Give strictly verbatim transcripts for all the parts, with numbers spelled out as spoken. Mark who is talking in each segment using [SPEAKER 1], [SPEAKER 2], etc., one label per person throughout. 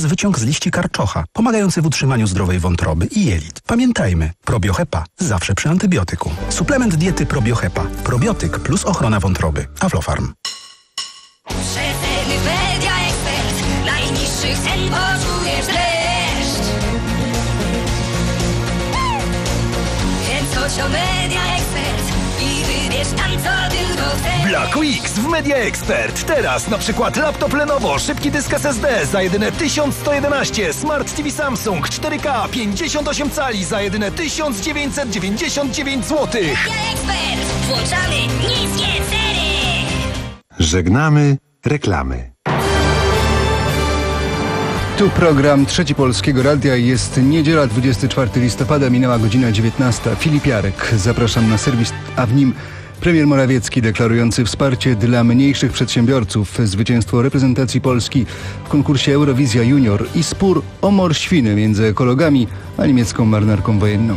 [SPEAKER 1] wyciąg z liści karczocha, pomagający w utrzymaniu zdrowej wątroby i jelit. Pamiętajmy, Probiohepa zawsze przy antybiotyku. Suplement diety Probiohepa. Probiotyk plus ochrona wątroby. Aflofarm.
[SPEAKER 2] Rzetelny Media Expert. Najniższych cen poczujesz dreszcz. Więc chodź o Media Expert i wybierz tam, co tylko chcesz.
[SPEAKER 3] Black Weeks w Media Expert. Teraz na przykład laptop Lenovo, szybki dysk S S D za jedyne tysiąc sto jedenaście, Smart T V Samsung cztery K pięćdziesiąt osiem cali za jedyne tysiąc dziewięćset dziewięćdziesiąt dziewięć złotych.
[SPEAKER 2] Media Expert. Włączamy niskie ceny.
[SPEAKER 4] Żegnamy reklamy.
[SPEAKER 5] Tu program Trzeci Polskiego Radia. Jest niedziela, dwudziestego czwartego listopada, minęła godzina dziewiętnasta. Filip Jarek. Zapraszam na serwis, a w nim premier Morawiecki deklarujący wsparcie dla mniejszych przedsiębiorców, zwycięstwo reprezentacji Polski w konkursie Eurowizja Junior i spór o morświny między ekologami a niemiecką marynarką wojenną.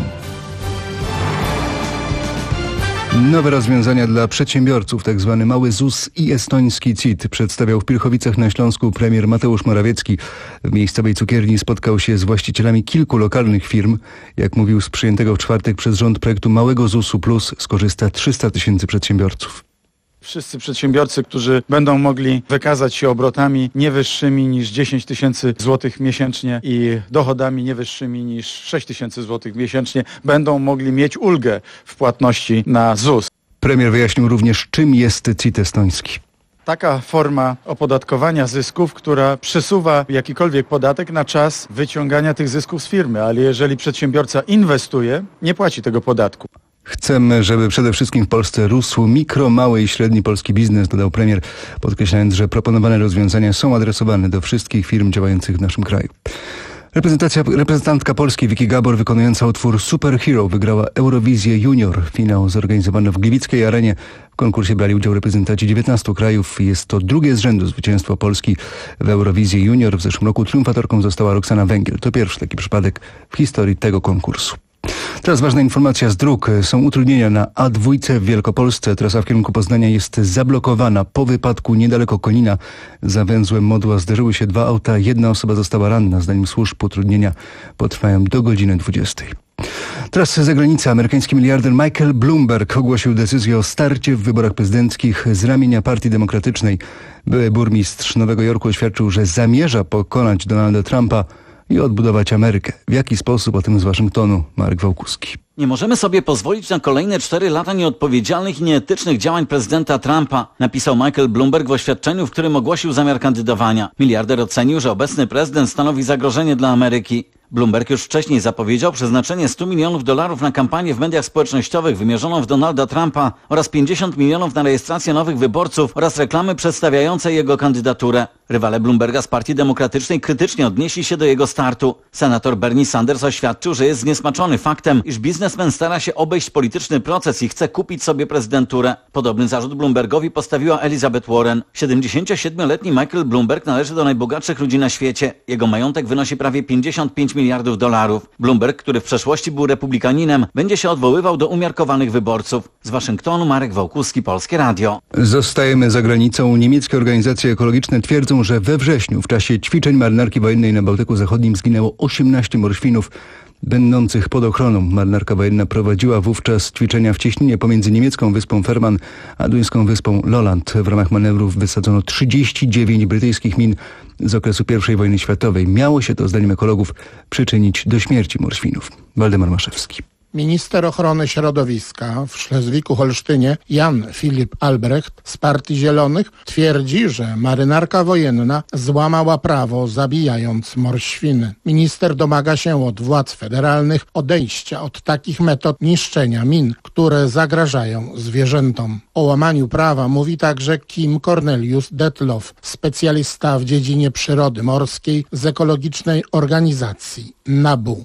[SPEAKER 5] Nowe rozwiązania dla przedsiębiorców, tzw. mały Z U S i estoński C I T, przedstawiał w Pilchowicach na Śląsku premier Mateusz Morawiecki. W miejscowej cukierni spotkał się z właścicielami kilku lokalnych firm. Jak mówił, z przyjętego w czwartek przez rząd projektu małego Z U S u Plus skorzysta trzysta tysięcy przedsiębiorców.
[SPEAKER 6] Wszyscy przedsiębiorcy, którzy będą mogli wykazać się obrotami nie wyższymi niż dziesięć tysięcy złotych miesięcznie i dochodami nie wyższymi niż sześć tysięcy złotych miesięcznie, będą mogli mieć ulgę w płatności na Z U S.
[SPEAKER 5] Premier wyjaśnił również, czym jest C I T estoński.
[SPEAKER 6] Taka forma opodatkowania zysków, która przesuwa jakikolwiek podatek na czas wyciągania tych zysków z firmy, ale jeżeli przedsiębiorca inwestuje, nie płaci tego podatku.
[SPEAKER 5] Chcemy, żeby przede wszystkim w Polsce rósł mikro, mały i średni polski biznes, dodał premier, podkreślając, że proponowane rozwiązania są adresowane do wszystkich firm działających w naszym kraju. Reprezentacja, reprezentantka Polski Vicky Gabor, wykonująca utwór Superhero, wygrała Eurowizję Junior. Finał zorganizowano w Gliwickiej Arenie. W konkursie brali udział reprezentanci dziewiętnastu krajów. Jest to drugie z rzędu zwycięstwo Polski w Eurowizji Junior. W zeszłym roku triumfatorką została Roxana Węgiel. To pierwszy taki przypadek w historii tego konkursu. Teraz ważna informacja z dróg. Są utrudnienia na A dwa w Wielkopolsce. Trasa w kierunku Poznania jest zablokowana. Po wypadku niedaleko Konina za węzłem Modła zderzyły się dwa auta. Jedna osoba została ranna. Zdaniem służb utrudnienia potrwają do godziny dwudziestej. Teraz z zagranicy. Amerykański miliarder Michael Bloomberg ogłosił decyzję o starcie w wyborach prezydenckich z ramienia Partii Demokratycznej. Były burmistrz Nowego Jorku oświadczył, że zamierza pokonać Donalda Trumpa i odbudować Amerykę. W jaki sposób? O tym z Waszyngtonu Marek Wałkuski.
[SPEAKER 7] Nie możemy sobie pozwolić na kolejne cztery lata nieodpowiedzialnych i nieetycznych działań prezydenta Trumpa, napisał Michael Bloomberg w oświadczeniu, w którym ogłosił zamiar kandydowania. Miliarder ocenił, że obecny prezydent stanowi zagrożenie dla Ameryki. Bloomberg już wcześniej zapowiedział przeznaczenie stu milionów dolarów na kampanię w mediach społecznościowych wymierzoną w Donalda Trumpa oraz pięćdziesiąt milionów na rejestrację nowych wyborców oraz reklamy przedstawiające jego kandydaturę. Rywale Bloomberga z Partii Demokratycznej krytycznie odnieśli się do jego startu. Senator Bernie Sanders oświadczył, że jest zniesmaczony faktem, iż biznesmen stara się obejść polityczny proces i chce kupić sobie prezydenturę. Podobny zarzut Bloombergowi postawiła Elizabeth Warren. siedemdziesięciosiedmioletni Michael Bloomberg należy do najbogatszych ludzi na świecie. Jego majątek wynosi prawie pięćdziesiąt pięć miliardów dolarów. Bloomberg, który w przeszłości był republikaninem, będzie się odwoływał do umiarkowanych wyborców. Z Waszyngtonu Marek Wałkuski, Polskie Radio.
[SPEAKER 5] Zostajemy za granicą. Niemieckie organizacje ekologiczne twierdzą, że we wrześniu w czasie ćwiczeń marynarki wojennej na Bałtyku Zachodnim zginęło osiemnaście morświnów będących pod ochroną. Marynarka wojenna prowadziła wówczas ćwiczenia w cieśninie pomiędzy niemiecką wyspą Fehmarn a duńską wyspą Lolland. W ramach manewrów wysadzono trzydzieści dziewięć brytyjskich min z okresu pierwszej wojny światowej. Miało się to, zdaniem ekologów, przyczynić do śmierci morświnów. Waldemar Maszewski.
[SPEAKER 8] Minister ochrony środowiska w Szlezwiku-Holsztynie Jan Filip Albrecht z Partii Zielonych twierdzi, że marynarka wojenna złamała prawo, zabijając morświny. Minister domaga się od władz federalnych odejścia od takich metod niszczenia min, które zagrażają zwierzętom. O łamaniu prawa mówi także Kim Cornelius Detloff, specjalista w dziedzinie przyrody morskiej z ekologicznej organizacji NABU.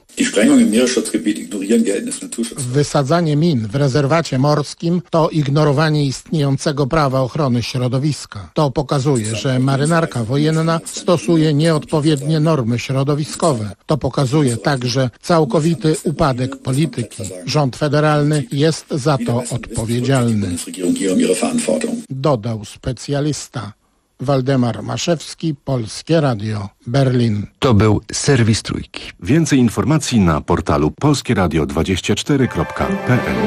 [SPEAKER 8] Wysadzanie min w rezerwacie morskim to ignorowanie istniejącego prawa ochrony środowiska. To pokazuje, że marynarka wojenna stosuje nieodpowiednie normy środowiskowe. To pokazuje także całkowity upadek polityki. Rząd federalny jest za to odpowiedzialny, dodał specjalista. Waldemar Maszewski, Polskie Radio, Berlin.
[SPEAKER 5] To był serwis Trójki.
[SPEAKER 4] Więcej informacji na portalu polskie radio dwadzieścia cztery kropka p l.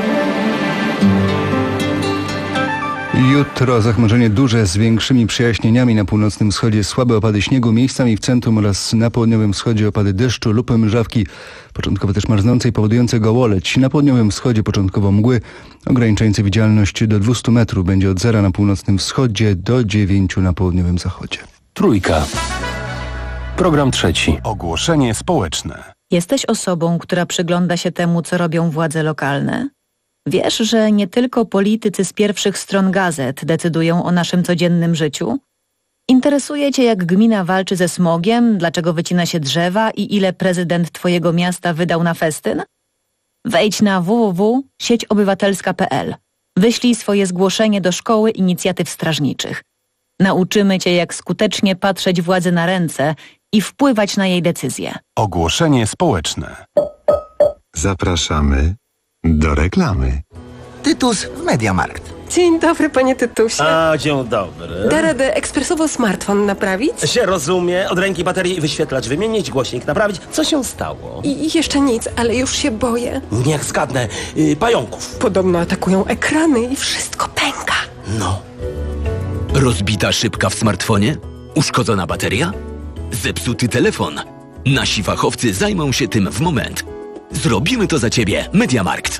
[SPEAKER 5] Jutro zachmurzenie duże z większymi przejaśnieniami na północnym wschodzie, słabe opady śniegu, miejscami w centrum oraz na południowym wschodzie opady deszczu lub mrzawki, początkowo też marznące i powodujące gołoleć. Na południowym wschodzie początkowo mgły, ograniczające widzialność do dwieście metrów, będzie od zera na północnym wschodzie do dziewięciu na południowym zachodzie.
[SPEAKER 9] Trójka. Program trzeci.
[SPEAKER 4] Ogłoszenie społeczne.
[SPEAKER 10] Jesteś osobą, która przygląda się temu, co robią władze lokalne? Wiesz, że nie tylko politycy z pierwszych stron gazet decydują o naszym codziennym życiu? Interesuje cię, jak gmina walczy ze smogiem, dlaczego wycina się drzewa i ile prezydent twojego miasta wydał na festyn? Wejdź na w w w kropka sieć obywatelska kropka p l. Wyślij swoje zgłoszenie do Szkoły Inicjatyw Strażniczych. Nauczymy cię, jak skutecznie patrzeć władzy na ręce i wpływać na jej decyzje.
[SPEAKER 4] Ogłoszenie społeczne. Zapraszamy do reklamy.
[SPEAKER 11] Tytus w Mediamarkt.
[SPEAKER 12] Dzień dobry, panie Tytusie.
[SPEAKER 13] A, dzień dobry.
[SPEAKER 12] Da radę ekspresowo smartfon naprawić?
[SPEAKER 13] Się rozumie. Od ręki baterii wyświetlacz wymienić, głośnik naprawić. Co się stało?
[SPEAKER 12] I jeszcze nic, ale już się boję.
[SPEAKER 13] Niech zgadnę. Yy, pająków.
[SPEAKER 12] Podobno atakują ekrany i wszystko pęka.
[SPEAKER 13] No.
[SPEAKER 14] Rozbita szybka w smartfonie? Uszkodzona bateria? Zepsuty telefon? Nasi fachowcy zajmą się tym w moment. Zrobimy to za ciebie. Mediamarkt.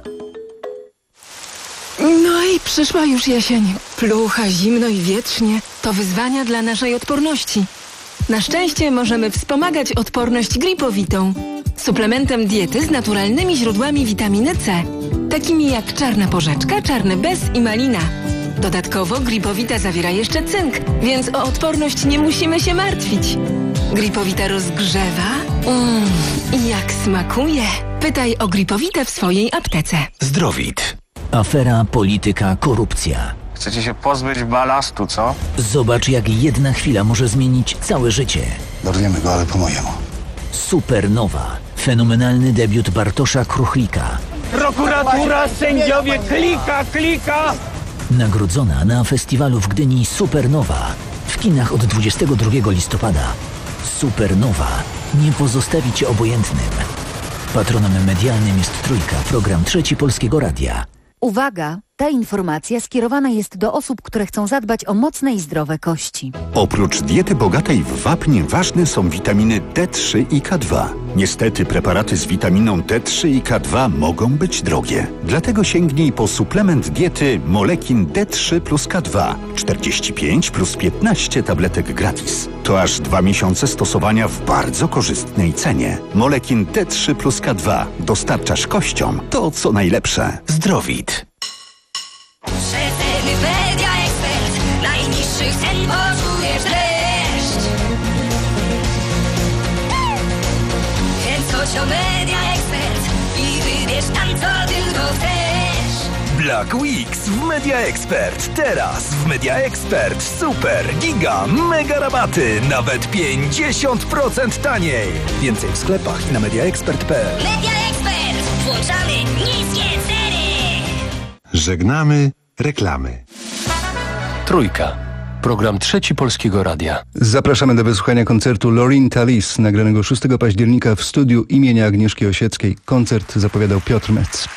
[SPEAKER 15] No i przyszła już jesień. Plucha, zimno i wietrznie. To wyzwania dla naszej odporności. Na szczęście możemy wspomagać odporność gripowitą. Suplementem diety z naturalnymi źródłami witaminy C. Takimi jak czarna porzeczka, czarny bez i malina. Dodatkowo gripowita zawiera jeszcze cynk, więc o odporność nie musimy się martwić. Gripowita rozgrzewa. Mmm, i jak smakuje. Pytaj o gripowitę w swojej aptece.
[SPEAKER 14] Zdrowit. Afera, polityka, korupcja.
[SPEAKER 16] Chcecie się pozbyć balastu, co?
[SPEAKER 14] Zobacz, jak jedna chwila może zmienić całe życie.
[SPEAKER 16] Dorwiemy go, ale po mojemu.
[SPEAKER 14] Supernowa. Fenomenalny debiut Bartosza Kruchlika.
[SPEAKER 17] Prokuratura, sędziowie, klika, klika!
[SPEAKER 14] Nagrodzona na festiwalu w Gdyni Supernowa. W kinach od dwudziestego drugiego listopada. Supernowa. Nie pozostawi cię obojętnym. Patronem medialnym jest Trójka, program Trzeci Polskiego Radia.
[SPEAKER 18] Uwaga! Ta informacja skierowana jest do osób, które chcą zadbać o mocne i zdrowe kości.
[SPEAKER 19] Oprócz diety bogatej w wapń ważne są witaminy D trzy i K dwa. Niestety preparaty z witaminą D trzy i K dwa mogą być drogie. Dlatego sięgnij po suplement diety Molekin D trzy plus K dwa. czterdzieści pięć plus piętnaście tabletek gratis. To aż dwa miesiące stosowania w bardzo korzystnej cenie. Molekin D trzy plus K dwa. Dostarczasz kościom to, co najlepsze. Zdrowit.
[SPEAKER 2] Przeceny Media Expert. Najniższych cen poczujesz dreszcz. Kręć social Media Expert i wybierz tam, co tylko chcesz.
[SPEAKER 3] Black Weeks w Media Expert. Teraz w Media Expert super, giga, mega rabaty. Nawet pięćdziesiąt procent taniej. Więcej w sklepach i na mediaexpert kropka p l.
[SPEAKER 2] Media Expert. Włączamy niskie ceny.
[SPEAKER 4] Żegnamy reklamy.
[SPEAKER 9] Trójka. Program Trzeci Polskiego Radia.
[SPEAKER 5] Zapraszamy do wysłuchania koncertu Laureen Tallis, nagranego szóstego października w studiu imienia Agnieszki Osieckiej. Koncert zapowiadał Piotr Metz.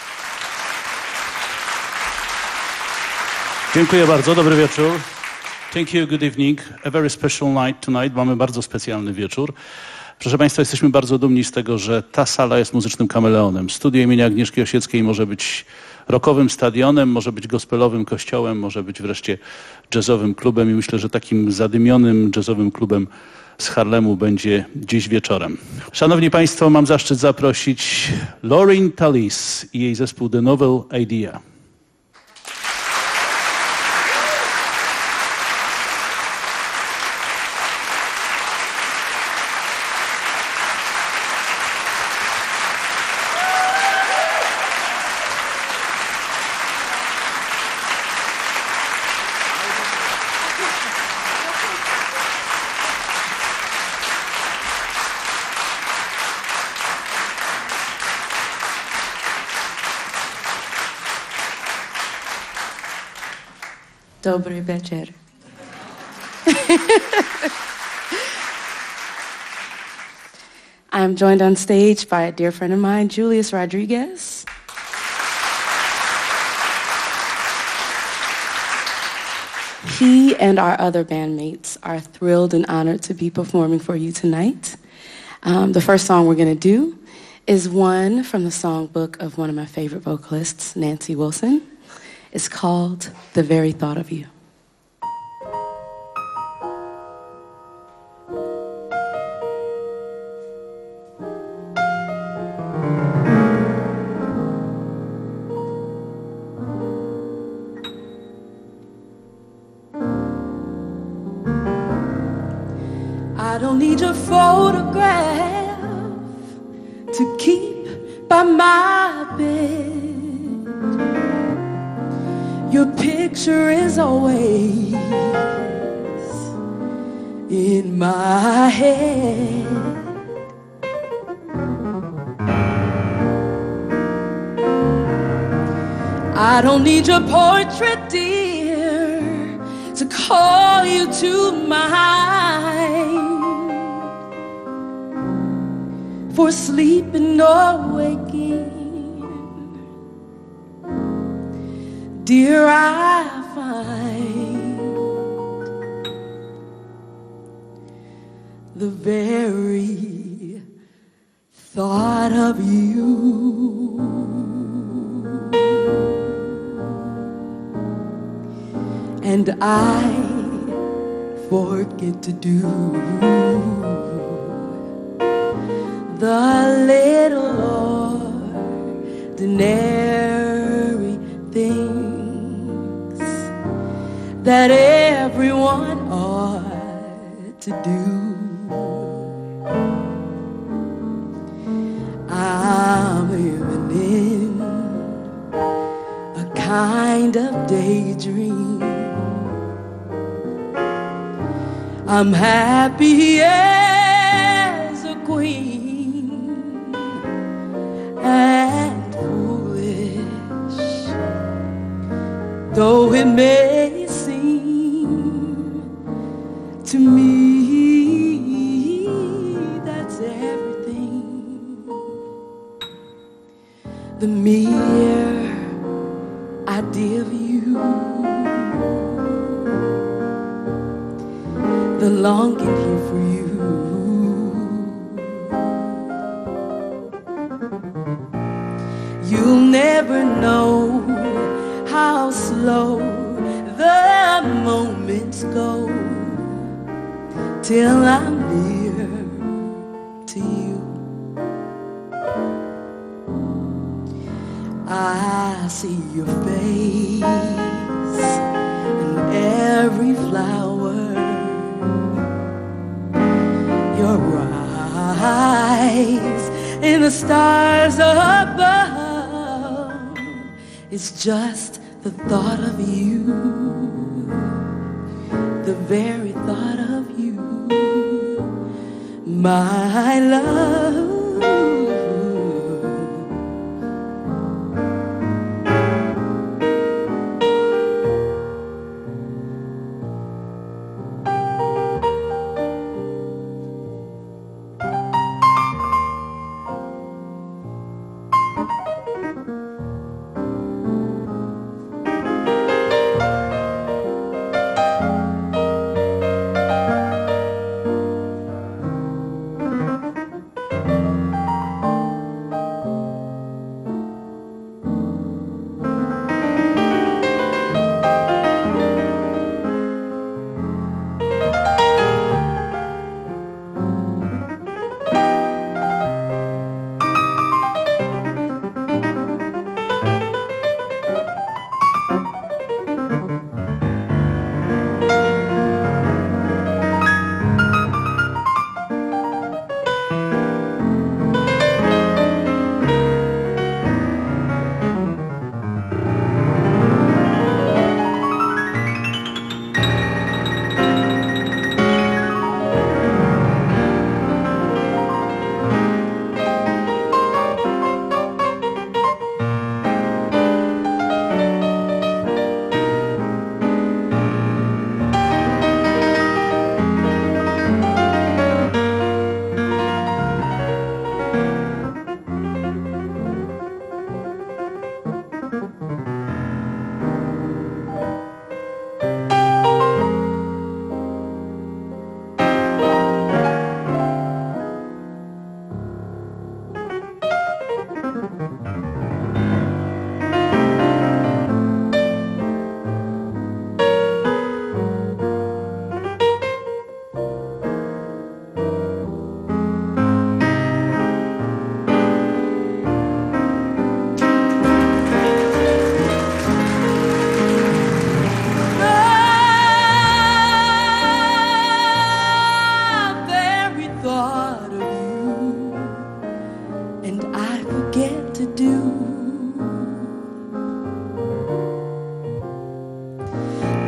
[SPEAKER 6] Dziękuję bardzo, dobry wieczór. Thank you, good evening. A very special night tonight. Mamy bardzo specjalny wieczór. Proszę Państwa, jesteśmy bardzo dumni z tego, że ta sala jest muzycznym kameleonem. Studio imienia Agnieszki Osieckiej może być rockowym stadionem, może być gospelowym kościołem, może być wreszcie jazzowym klubem i myślę, że takim zadymionym jazzowym klubem z Harlemu będzie dziś wieczorem. Szanowni Państwo, mam zaszczyt zaprosić Laureen Tallis i jej zespół The Novel Idea.
[SPEAKER 20] Dobry wieczór. I'm joined on stage by a dear friend of mine, Julius Rodriguez. He and our other bandmates are thrilled and honored to be performing for you tonight. Um, the first song we're going to do is one from the songbook of one of my favorite vocalists, Nancy Wilson. It's called The Very Thought of You.
[SPEAKER 21] I don't need your photograph to keep by my bed. Your picture is always in my head. I don't need your portrait, dear, to call you to mind. For sleeping or waking, dear, I find the very thought of you and I forget to do the little ordinary things that everyone ought to do. I'm living in a kind of daydream. I'm happy as a queen and foolish, though it may seem to me, that's everything. The mere idea of you, the longing here for you, you'll never know how slow the moments go till I'm near to you. I see your face in every flower, your eyes in the stars above. It's just the thought of you, the very thought of you, my love.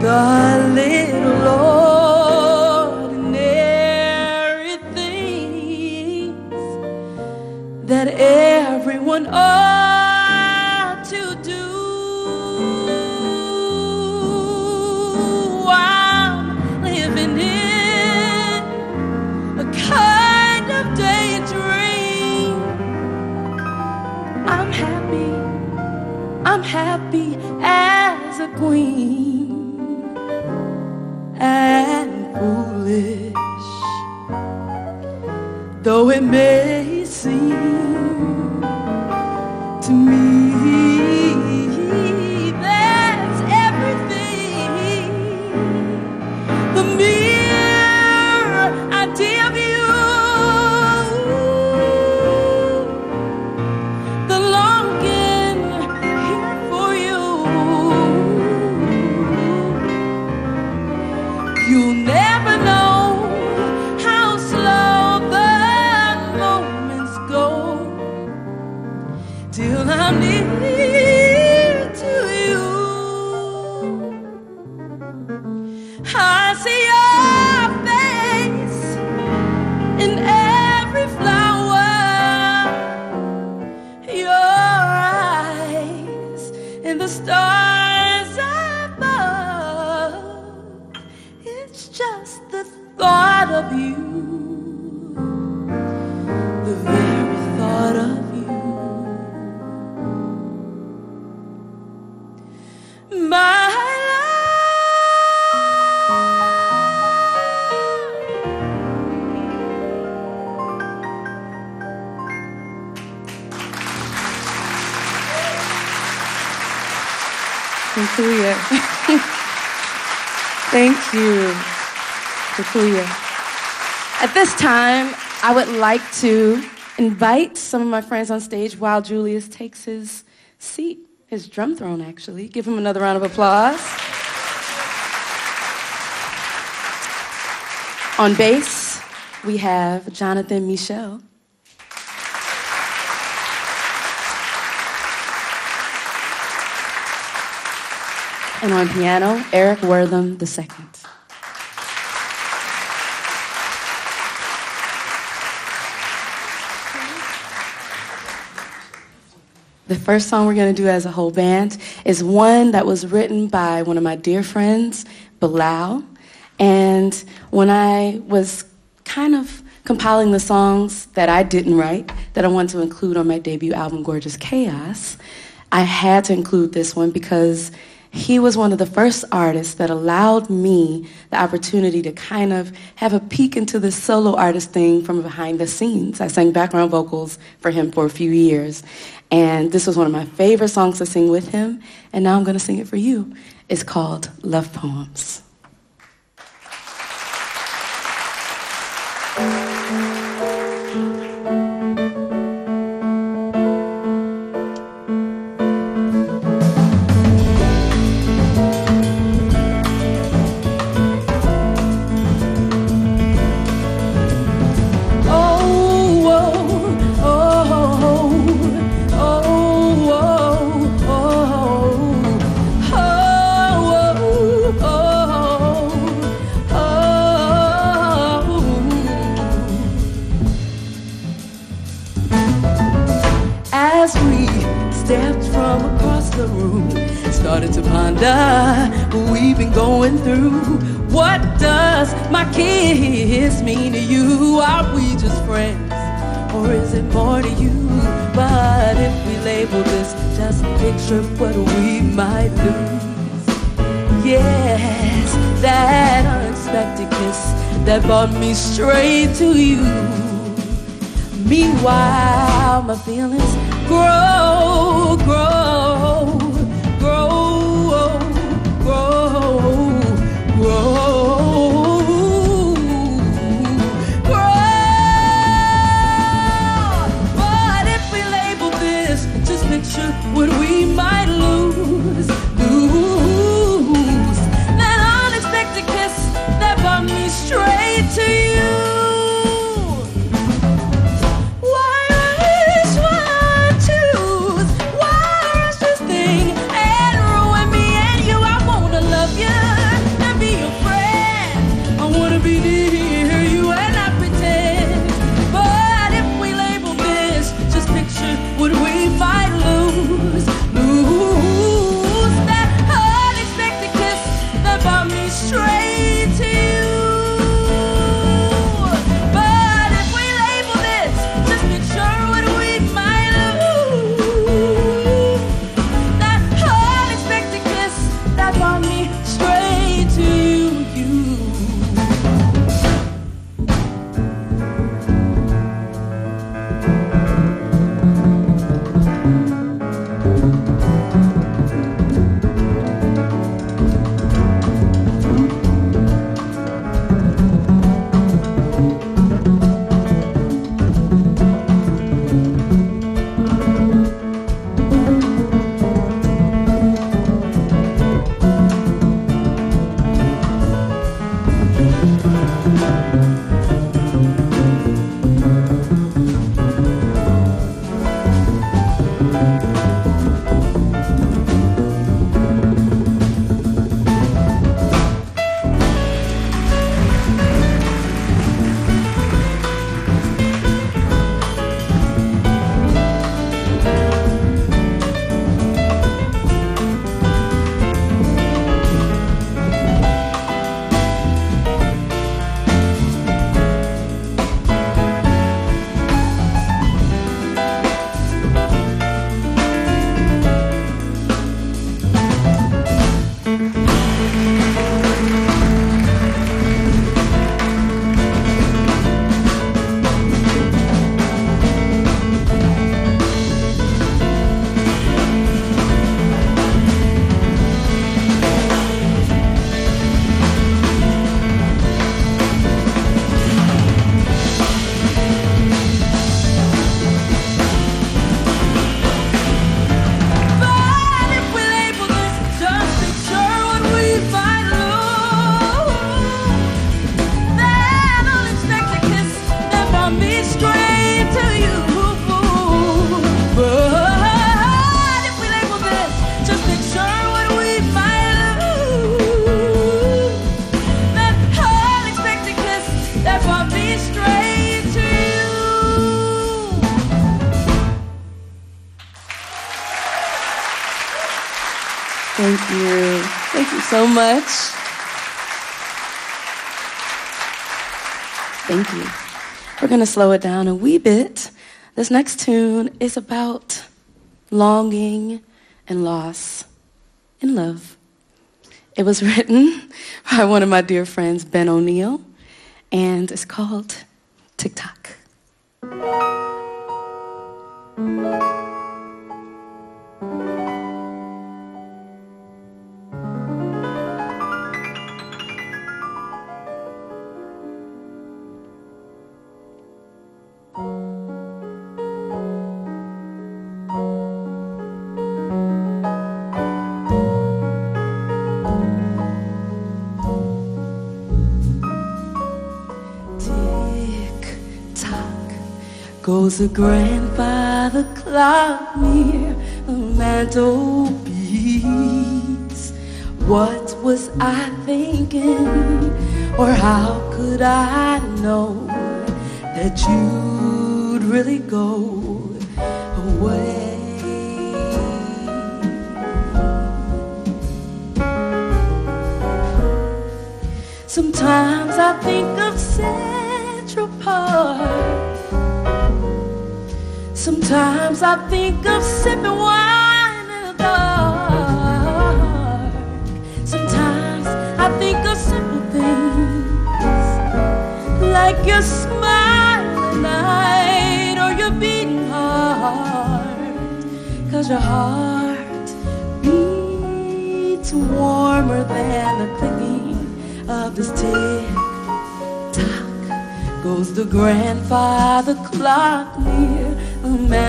[SPEAKER 21] the little ordinary things that everyone ought to do. I'm living in a kind of daydream. I'm happy, I'm happy as a queen, and foolish though it may seem to me, that's everything. The mere idea of you, the longing here for you. You'll never know how slow the moments go till I'm near to you. I see your face in every flower, your eyes in the stars above. It's just the thought of you, the very thought of you. My
[SPEAKER 20] Takuya. Thank you, Takuya. At this time, I would like to invite some of my friends on stage while Julius takes his seat, his drum throne, actually. Give him another round of applause. On bass, we have Jonathan Michel. And on piano, Eric Wortham the second. The first song we're going to do as a whole band is one that was written by one of my dear friends, Bilal. And when I was kind of compiling the songs that I didn't write, that I wanted to include on my debut album, Gorgeous Chaos, I had to include this one because he was one of the first artists that allowed me the opportunity to kind of have a peek into the solo artist thing from behind the scenes. I sang background vocals for him for a few years, and this was one of my favorite songs to sing with him, and now I'm going to sing it for you. It's called Love Poems.
[SPEAKER 21] Started to ponder what we've been going through. What does my kiss mean to you? Are we just friends, or is it more to you? But if we label this, just picture what we might lose. Yes, that unexpected kiss that brought me straight to you. Meanwhile, my feelings grow, grow, grow, grow, grow, grow. But if we label this, just picture what we might lose, lose. That unexpected kiss that brought me straight to you. Why rush one choose? Why rush this thing?
[SPEAKER 20] Thank you. Thank you so much. Thank you. We're going to slow it down a wee bit. This next tune is about longing and loss and love. It was written by one of my dear friends, Ben O'Neill, and it's called Tick-Tock. Goes the grandfather clock near the mantelpiece. What was I thinking, or how could I know that you'd really go away? Sometimes I think of Central Park. Sometimes I think of sipping wine in the dark. Sometimes I think of simple things, like your smiling night or your beating heart. 'Cause your heart beats warmer than the clicking of this tick-tock. Goes the grandfather clock near the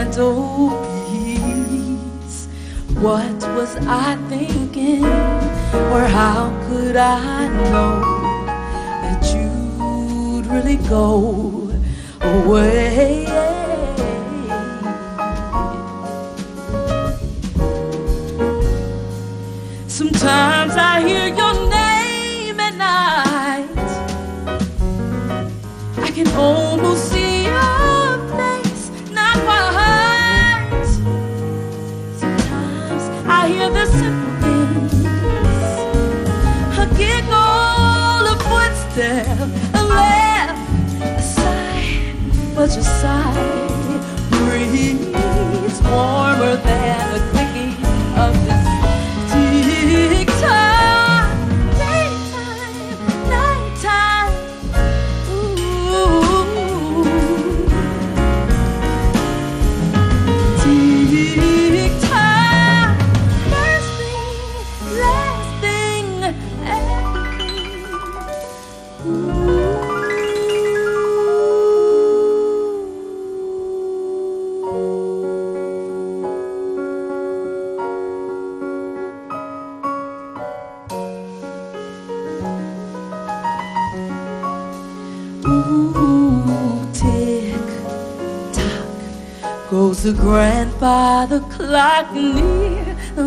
[SPEAKER 20] mantelpiece. What was I thinking, or how could I know that you'd really go away? Sometimes I hear your name at night. I can almost see your face, not quite. Sometimes I hear the simple things, a giggle, a footstep, a laugh, a sigh, but your sigh breathes warmer than the clicking of this tick-tock. Daytime, nighttime. Tick-tock, first thing, last thing, everything. Ooh, tick-tock, goes the grandfather clock near the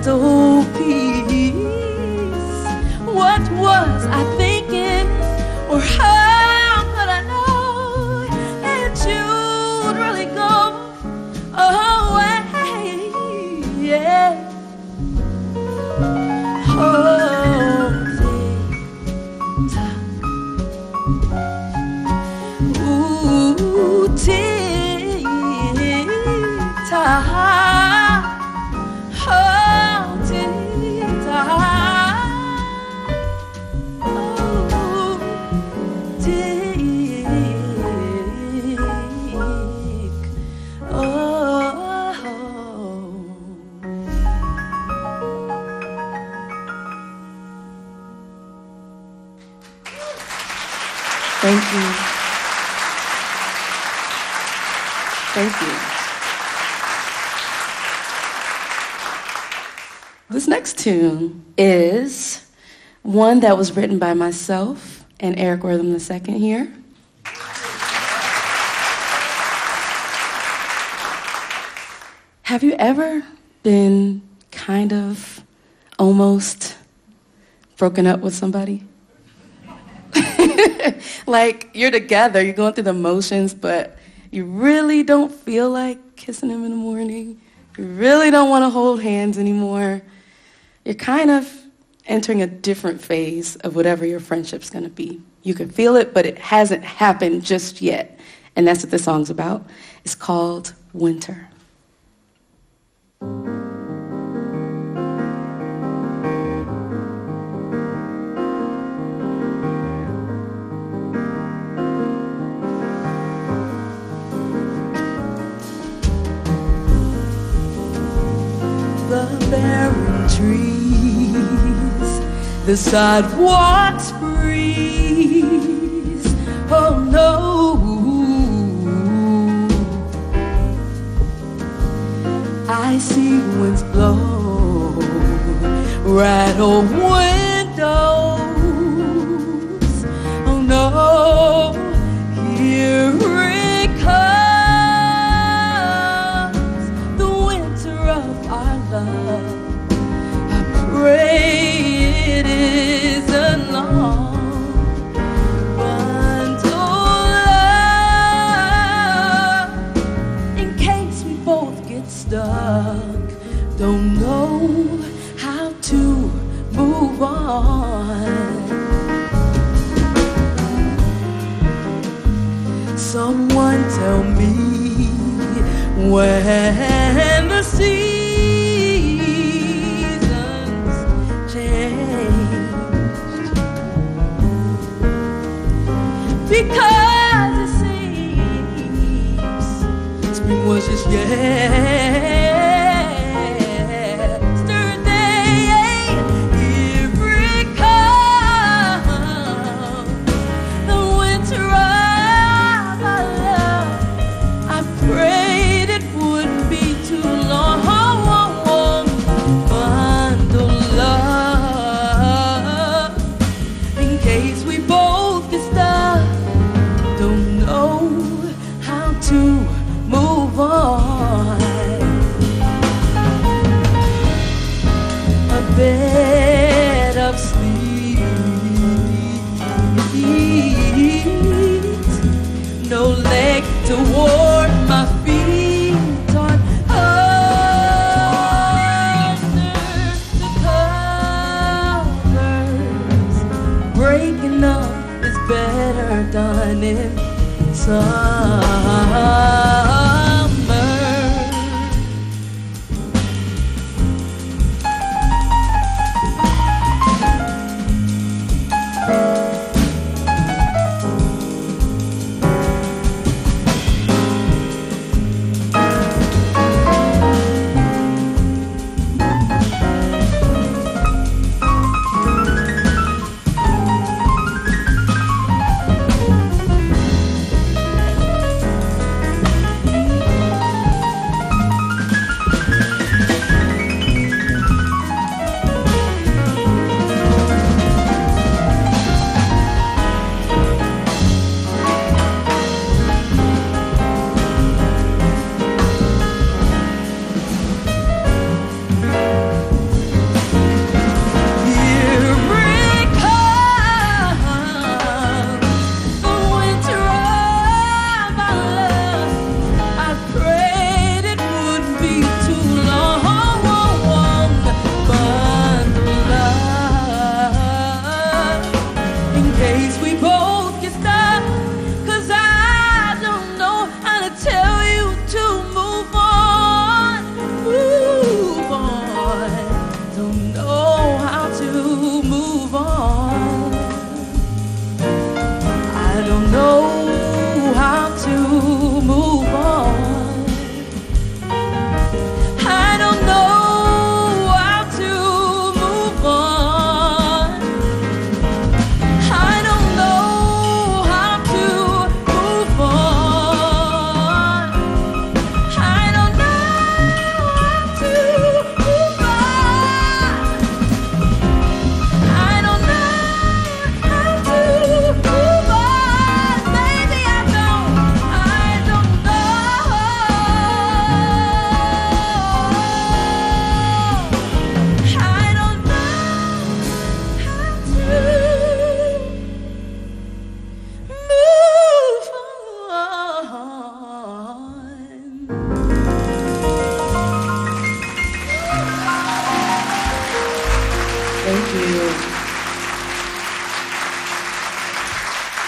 [SPEAKER 20] mantelpiece. What was I thinking, or how could I know that you'd really go away? Yeah. Oh, ooh, tick-tock, oh, tick-tock, oh, tick, oh. Thank you. Thank you. This next tune is one that was written by myself and Eric Wortham the Second here. Have you ever been kind of almost broken up with somebody? Like, you're together, you're going through the motions, but you really don't feel like kissing him in the morning. You really don't want to hold hands anymore. you're kind of entering a different phase of whatever your friendship's gonna be. You can feel it, but it hasn't happened just yet. And that's what this song's about. It's called Winter.
[SPEAKER 21] The barren trees, the sidewalks freeze. Oh no, I see winds blow, rattle windows. Oh no, here it comes, the winter of our love. I pray it isn't long, but oh love, in case we both get stuck, don't know how to move on. Someone tell me when the seasons change, because it seems spring was just yesterday. Here it comes, the winter of our love. I prayed it wouldn't be too long. Bundle love, in case we both get stuck, don't know how to move on. A bed of sleep, no leg to warm my feet on. Under the covers, breaking up is better done in summer.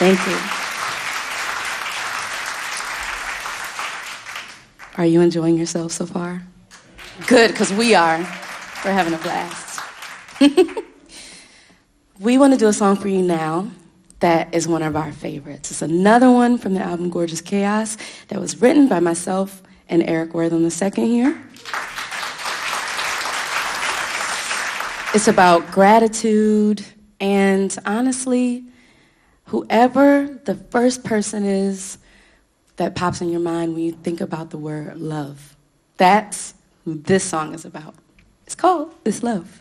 [SPEAKER 20] Thank you. Are you enjoying yourself so far? Good, because we are. We're having a blast. We want to do a song for you now that is one of our favorites. It's another one from the album Gorgeous Chaos that was written by myself and Eric Wortham the second here. It's about gratitude and, honestly, whoever the first person is that pops in your mind when you think about the word love. That's who this song is about. It's called This Love.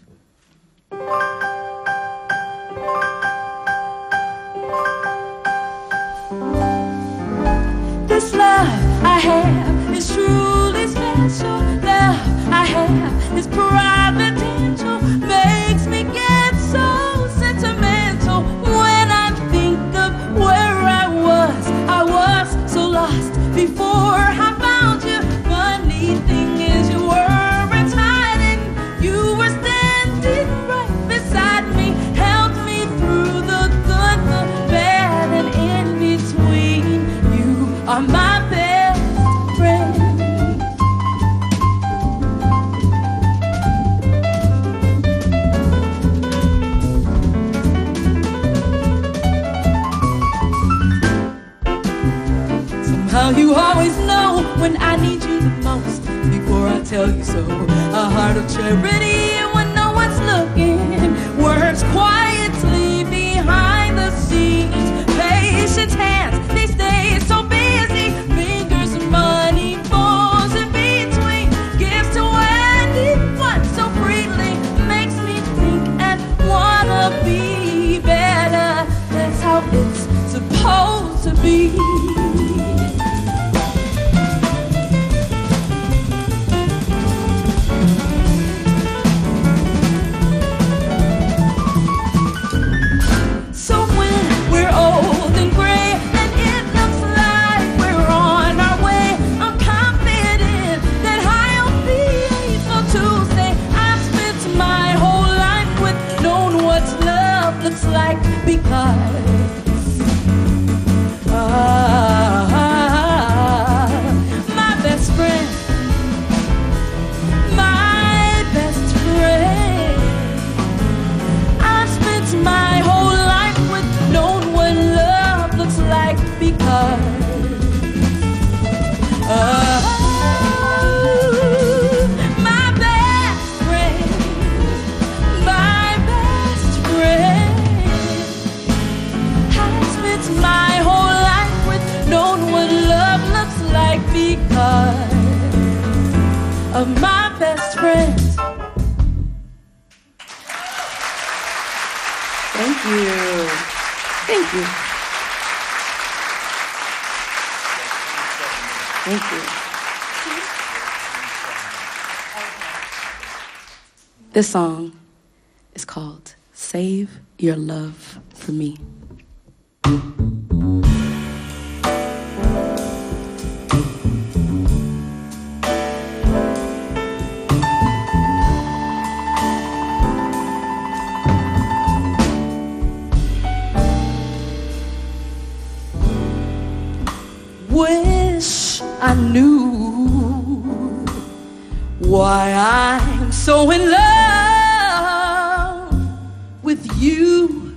[SPEAKER 21] This love I have is truly special. Love I have is providential. Makes me get so sentimental when I think of where I was. I was so lost before I found you. Funny thing is you weren't hiding. You were standing right beside me. Helped me through the good, the bad, and in between. You are my best friend. Somehow you always know when I need you the most. Before I tell you so, a heart of charity when no one's looking. Works quietly behind the scenes. Patient hands, they stay so busy. Fingers and money falls in between. Gives to anyone so freely. Makes me think and wanna be better. That's how it's supposed to be. Of my best friends. Thank you. Thank you. Thank you. This song is called Save Your Love for Me. Wish I knew why I'm so in love with you.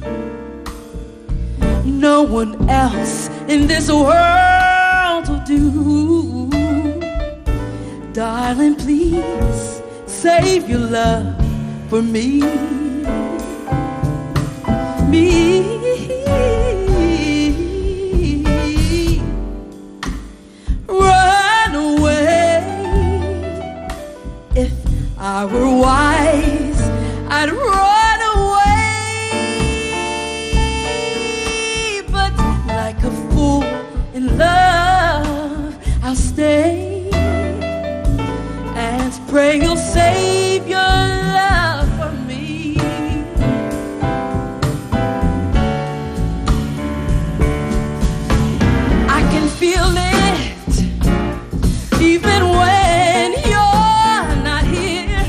[SPEAKER 21] No one else in this world will do. Darling, please save your love for me. Me. I were wise, I'd run away. But like a fool in love, I'll stay and pray you'll save your love for me. I can feel it even when you're not here.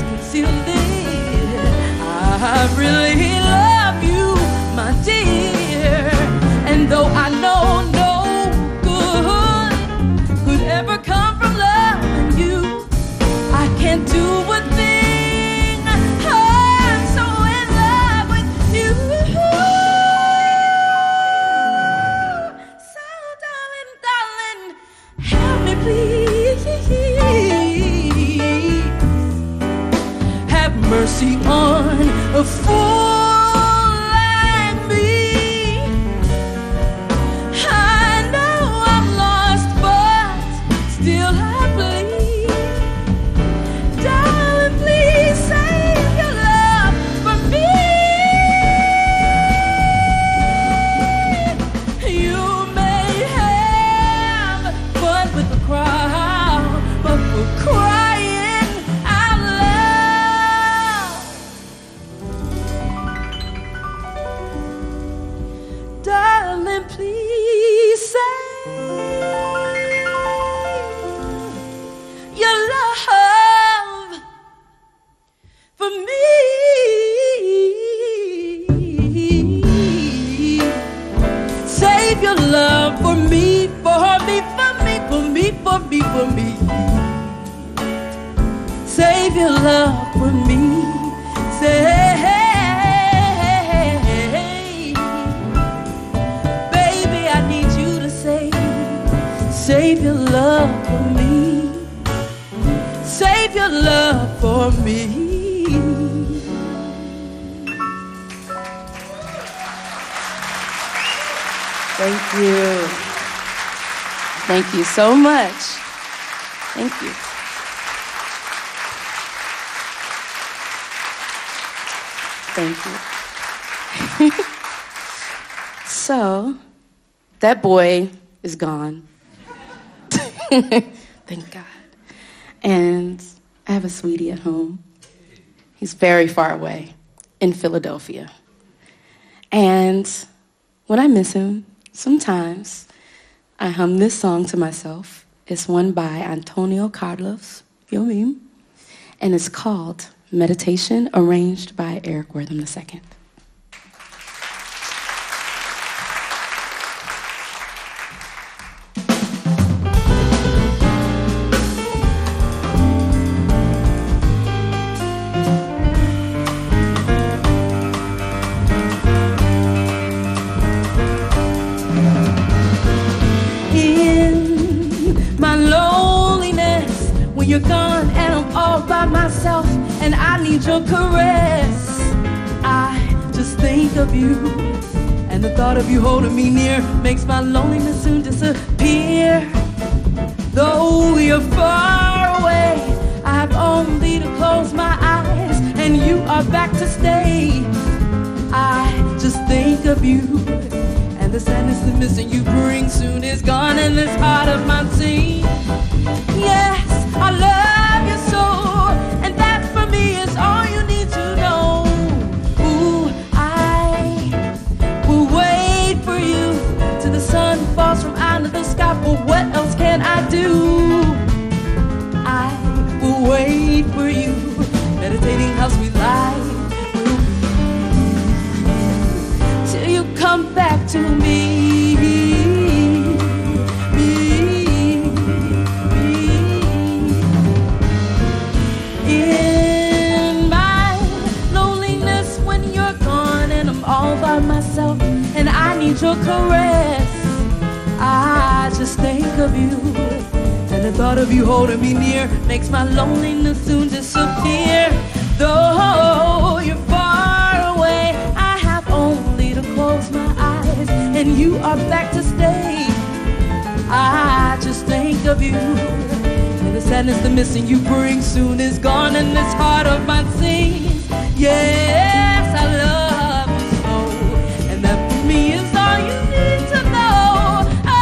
[SPEAKER 21] I really love you, my dear. please have mercy on a fool like me. I know I'm lost, but still I bleed. Darling, please save your love for me. You may have fun with the crowd, but for crying out loud, darling, please save your love for me. Save your love for me, for me, for me, for me, for me, for me. Save your love for me. Save, baby, I need you to save, save your love for me. Save your love for me.
[SPEAKER 20] Thank you. Thank you so much. Thank you. Thank you. So, that boy is gone. Thank God. And I have a sweetie at home. He's very far away in Philadelphia. And when I miss him, sometimes I hum this song to myself. It's one by Antonio Carlos Jobim, and it's called Meditation, arranged by Eric Wortham the Second.
[SPEAKER 21] You're gone and I'm all by myself and I need your caress. I just think of you and the thought of you holding me near makes my loneliness soon disappear. Though you're far away, I have only to close my eyes and you are back to stay. I just think of you and the sadness of missing you bring soon is gone and this heart of mine sings. Yes, I love you so, and that for me is all you need to know. Ooh, I will wait for you till the sun falls from out of the sky, but what else can I do? I will wait for you, meditating how sweet life will be, till you come back to me. And I need your caress. I just think of you and the thought of you holding me near makes my loneliness soon disappear. Though you're far away, I have only to close my eyes and you are back to stay. I just think of you and the sadness, the missing you bring soon is gone and this heart of mine sings. Yes, I love is all you need to know. I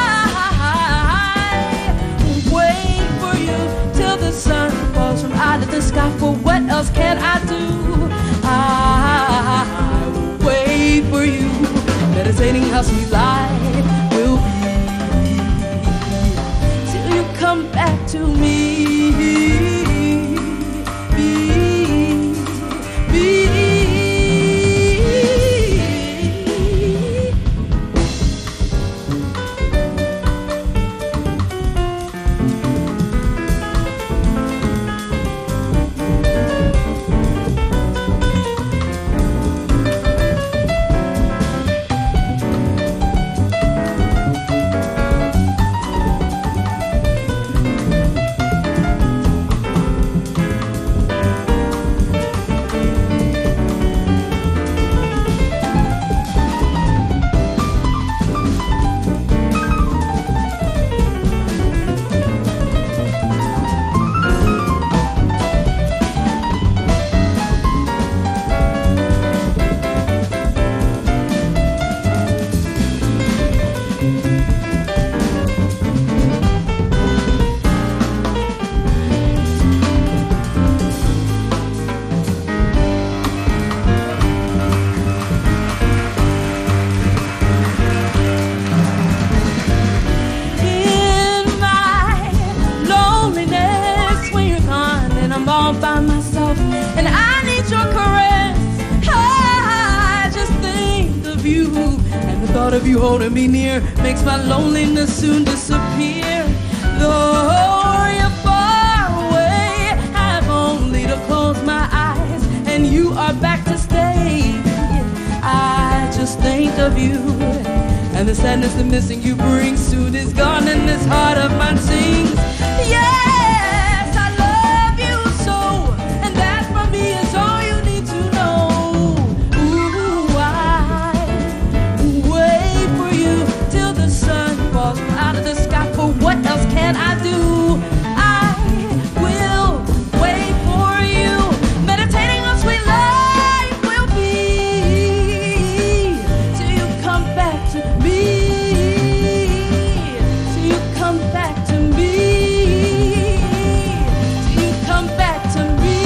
[SPEAKER 21] wait for you till the sun falls from out of the sky. For what else can I do? I wait for you, meditating how sweet life will be, till you come back to me. of you holding me near makes my loneliness soon disappear. Though you're far away, I've only to close my eyes and you are back to stay. I just think of you, and the sadness of missing you brings soon is gone, and this heart of mine sings. Yes, I love you so, and that for me is all you need to know. Ooh, I wait for you till the sun falls out of the sky. For what else can I do? I will wait for you, meditating on sweet life will be till you come back to me. Till you come back to me. Till you come back to me.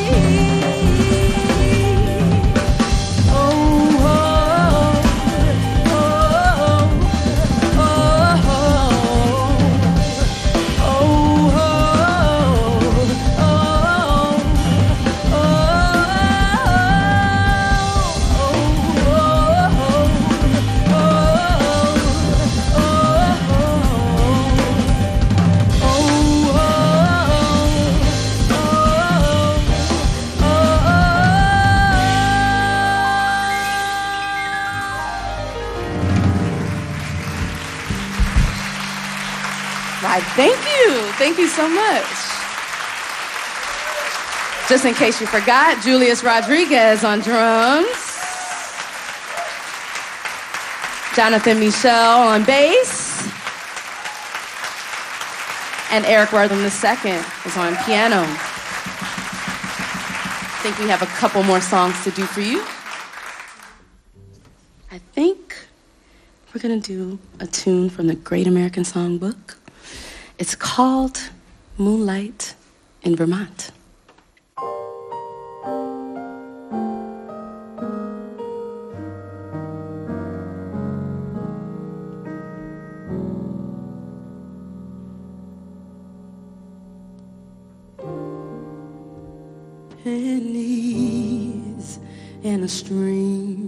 [SPEAKER 21] Oh, oh, oh, oh, oh, Right, thank you. Thank you so much. Just in case you forgot, Julius Rodriguez on drums. Jonathan Michel on bass. And Eric Wortham the second is on piano. I think we have a couple more songs to do for you. I think we're gonna do a tune from the Great American Songbook. It's called Moonlight in Vermont. Pennies in a stream,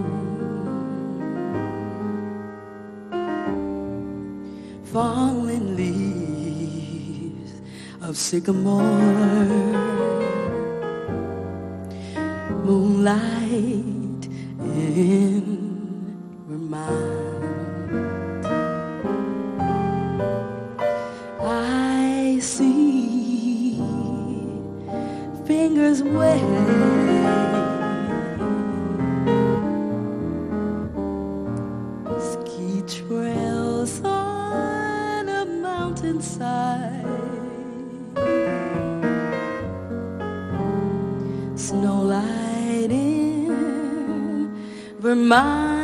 [SPEAKER 21] falling leaves of sycamore, moonlight in Vermont. I see fingers wet, ski trails on a mountainside, snowlight in Vermont.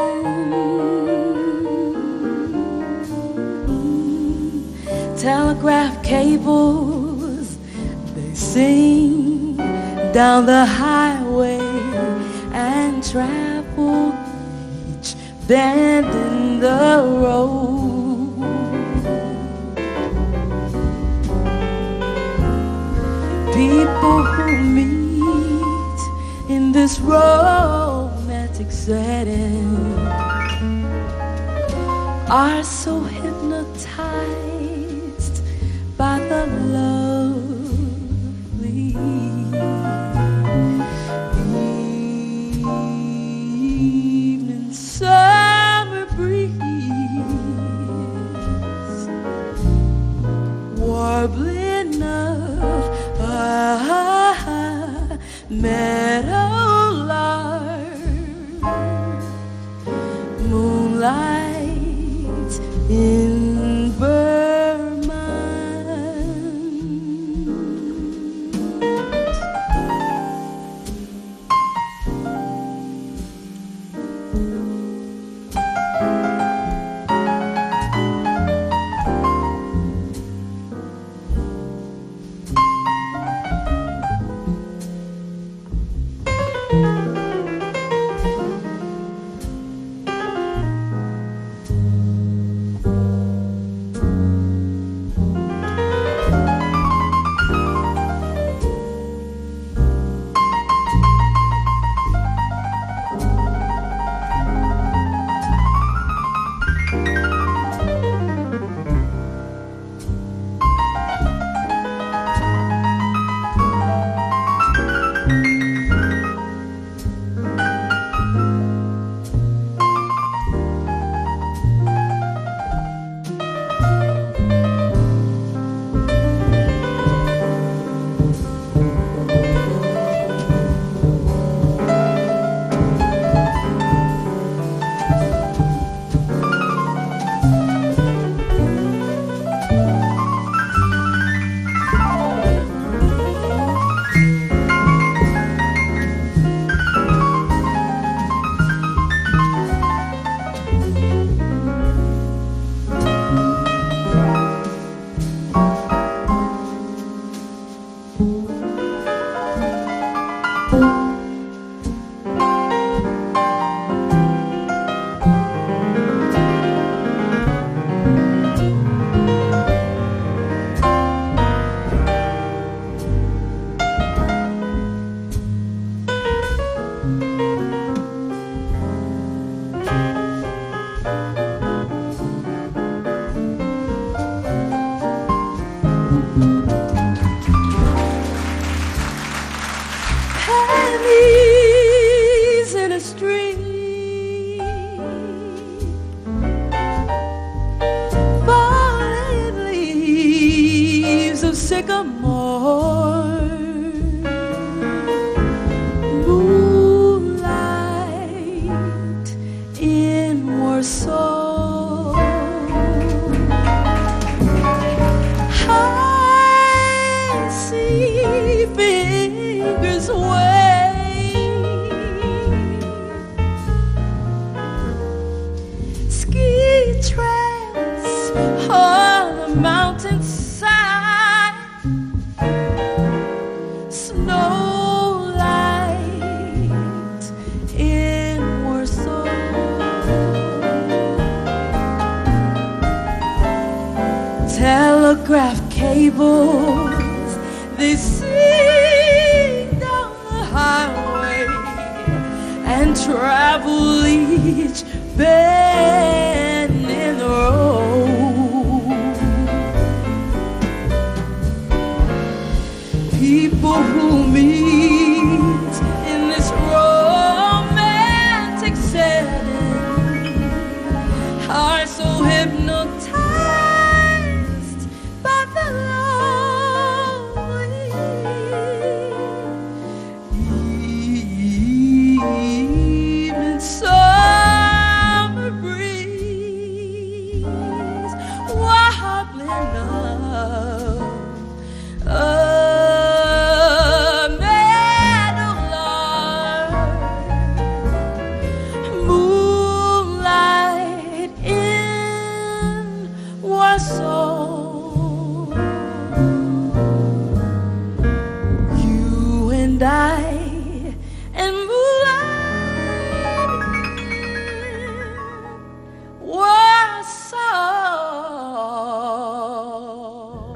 [SPEAKER 21] Telegraph cables, they sing down the highway and travel each bend in the road. People who meet in this romantic setting are so hypnotized by the lovely evening summer breeze, warbling of a meadowlark, moonlight in Vermont. sycamore. Moonlight in Warsaw. I see fingers wave, ski trails on the mountainside, snow light in Warsaw. Telegraph cables, they sing down the highway and travel each bend in the road. People who meet in this romantic setting are so hypnotized by the lonely. Even summer breeze wobbling up a meadowlark. Moonlight in Warsaw. You and I and moonlight in Warsaw.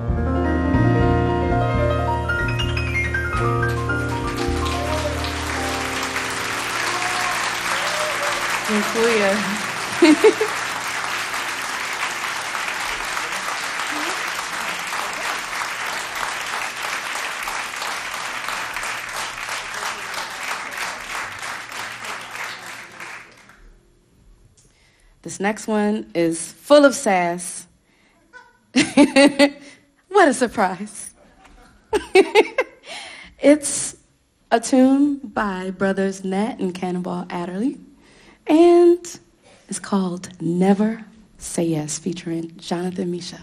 [SPEAKER 21] Dziękuję.
[SPEAKER 20] This next one is full of sass. What a surprise. It's a tune by brothers Nat and Cannonball Adderley, and it's called Never Say Yes, featuring Jonathan Michel.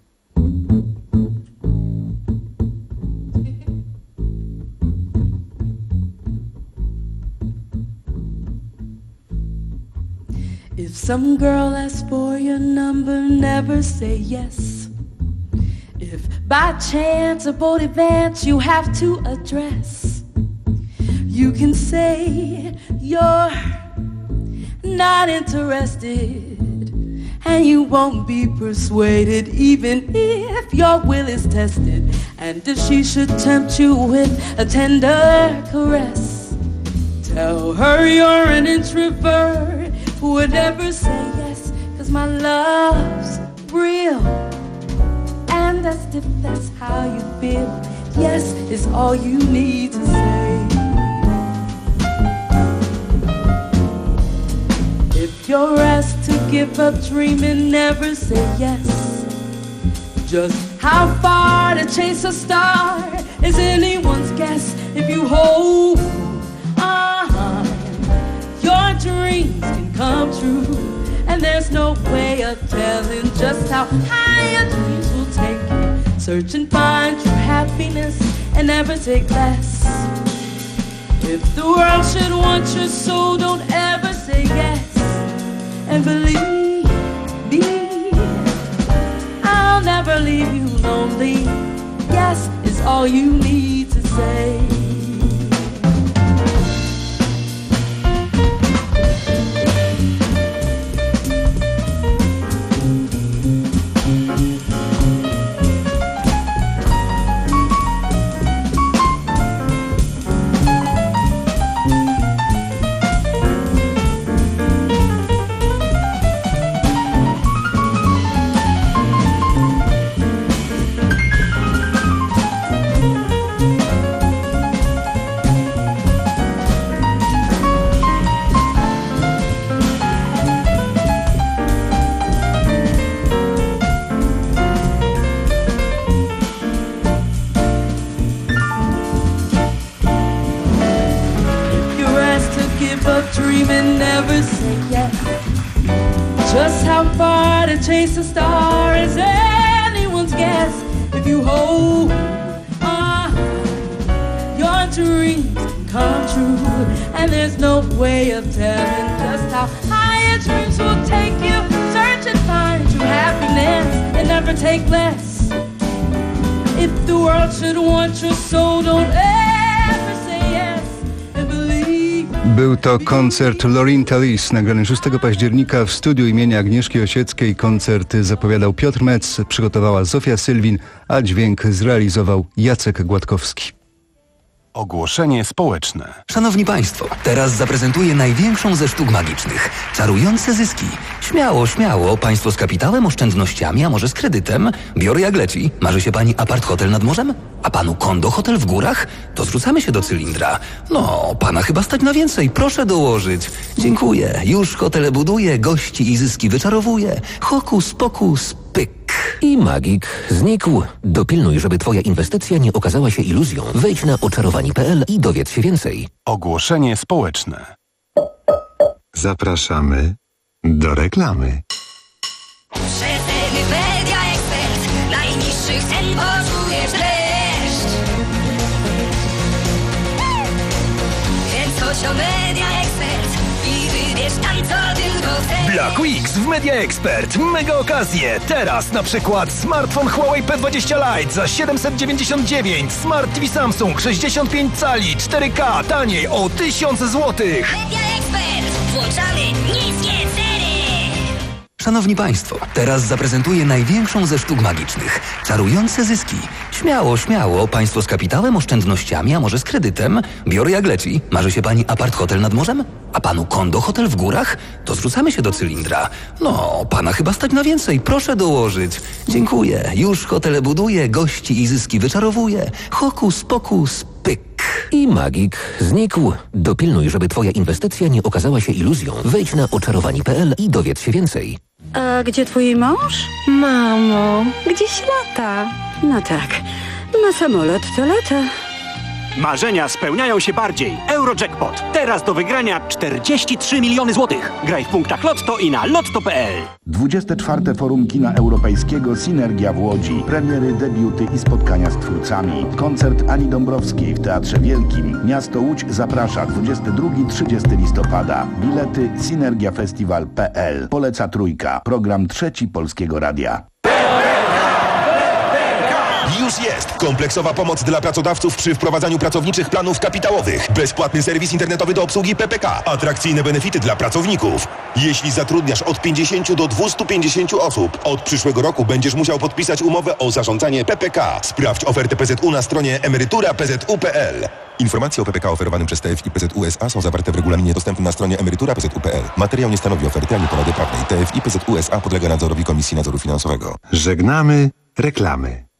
[SPEAKER 20] If some girl asks for your number, never say yes. If by chance a boat advance you have to address, you can say you're not interested, and you won't be persuaded even if your will is tested. And if she should tempt you with a tender caress, tell her you're an introvert who would never say yes, 'cause my love's real. And that's if that's how you feel, yes is all you need to say. If you're asked to give up dreaming, never say yes. Just how far to chase a star is anyone's guess. If you hold on, your dreams can come true, and there's no way of telling just how high your dreams will take you. Search and find true happiness and never take less. If the world should want your soul, don't ever say yes. And believe me, I'll never leave you lonely. Yes is all you need to say.
[SPEAKER 21] And there's no way of telling just how high your dreams will take you. Search and find true happiness and never take less. If the world should want your soul, don't ever say yes and believe.
[SPEAKER 5] Był to koncert Laureen Tallis, nagrany szóstego października w studiu imienia Agnieszki Osieckiej. Koncert zapowiadał Piotr Metz, przygotowała Zofia Sylwin, a dźwięk zrealizował Jacek Gładkowski.
[SPEAKER 4] Ogłoszenie społeczne.
[SPEAKER 1] Szanowni Państwo, teraz zaprezentuję największą ze sztuk magicznych. Czarujące zyski. Śmiało, śmiało, Państwo z kapitałem, oszczędnościami, a może z kredytem. Biorę jak leci. Marzy się Pani apart hotel nad morzem? A Panu kondo hotel w górach? To zrzucamy się do cylindra. No, Pana chyba stać na więcej. Proszę dołożyć. Dziękuję. Już hotele buduję, gości i zyski wyczarowuję. Hokus pokus, pyk.
[SPEAKER 9] I magik znikł. Dopilnuj, żeby Twoja inwestycja nie okazała się iluzją. Wejdź na oczarowani kropka p l i dowiedz się więcej.
[SPEAKER 4] Ogłoszenie społeczne. Zapraszamy do reklamy.
[SPEAKER 2] Przeceny Media Expert. Najniższych cen poczujesz dreszcz. Więc chodź do Media Expert i wybierz tam, co tylko chcesz.
[SPEAKER 3] Black Weeks w Media Expert. Mega okazje. Teraz na przykład smartfon Huawei P dwadzieścia Lite za siedemset dziewięćdziesiąt dziewięć. Smart T V Samsung sześćdziesiąt pięć cali cztery K taniej o tysiąc złotych.
[SPEAKER 2] Media Expert. Włączamy niskie ceny.
[SPEAKER 1] Szanowni Państwo, teraz zaprezentuję największą ze sztuk magicznych. Czarujące zyski. Śmiało, śmiało, Państwo z kapitałem, oszczędnościami, a może z kredytem. Biorę jak leci. Marzy się Pani apart hotel nad morzem? A Panu kondo hotel w górach? To zrzucamy się do cylindra. No, Pana chyba stać na więcej. Proszę dołożyć. Dziękuję. Już hotele buduję, gości i zyski wyczarowuję. Hokus pokus, pyk.
[SPEAKER 9] I magik znikł. Dopilnuj, żeby Twoja inwestycja nie okazała się iluzją. Wejdź na oczarowani kropka p l i dowiedz się więcej.
[SPEAKER 22] A gdzie twój mąż?
[SPEAKER 12] Mamo, gdzieś lata.
[SPEAKER 22] No tak, ma samolot, to lata.
[SPEAKER 23] Marzenia spełniają się bardziej. Eurojackpot. Teraz do wygrania czterdzieści trzy miliony złotych. Graj w punktach Lotto i na lotto kropka p l.
[SPEAKER 24] dwudzieste czwarte Forum Kina Europejskiego Synergia w Łodzi. Premiery, debiuty i spotkania z twórcami. Koncert Ani Dąbrowskiej w Teatrze Wielkim. Miasto Łódź zaprasza dwudziestego drugiego do trzydziestego listopada. Bilety synergiafestiwal kropka p l. Poleca Trójka. Program Trzeci Polskiego Radia.
[SPEAKER 25] Już jest! Kompleksowa pomoc dla pracodawców przy wprowadzaniu pracowniczych planów kapitałowych. Bezpłatny serwis internetowy do obsługi P P K. Atrakcyjne benefity dla pracowników. Jeśli zatrudniasz od pięćdziesięciu do dwustu pięćdziesięciu osób, od przyszłego roku będziesz musiał podpisać umowę o zarządzanie P P K. Sprawdź ofertę P Z U na stronie emerytura kropka p z u kropka p l. Informacje o P P K oferowanym przez T F I P Z U S A są zawarte w regulaminie dostępnym na stronie emerytura kropka p z u kropka p l. Materiał nie stanowi oferty ani porady prawnej. T F I P Z U S A podlega nadzorowi Komisji Nadzoru Finansowego.
[SPEAKER 4] Żegnamy reklamy.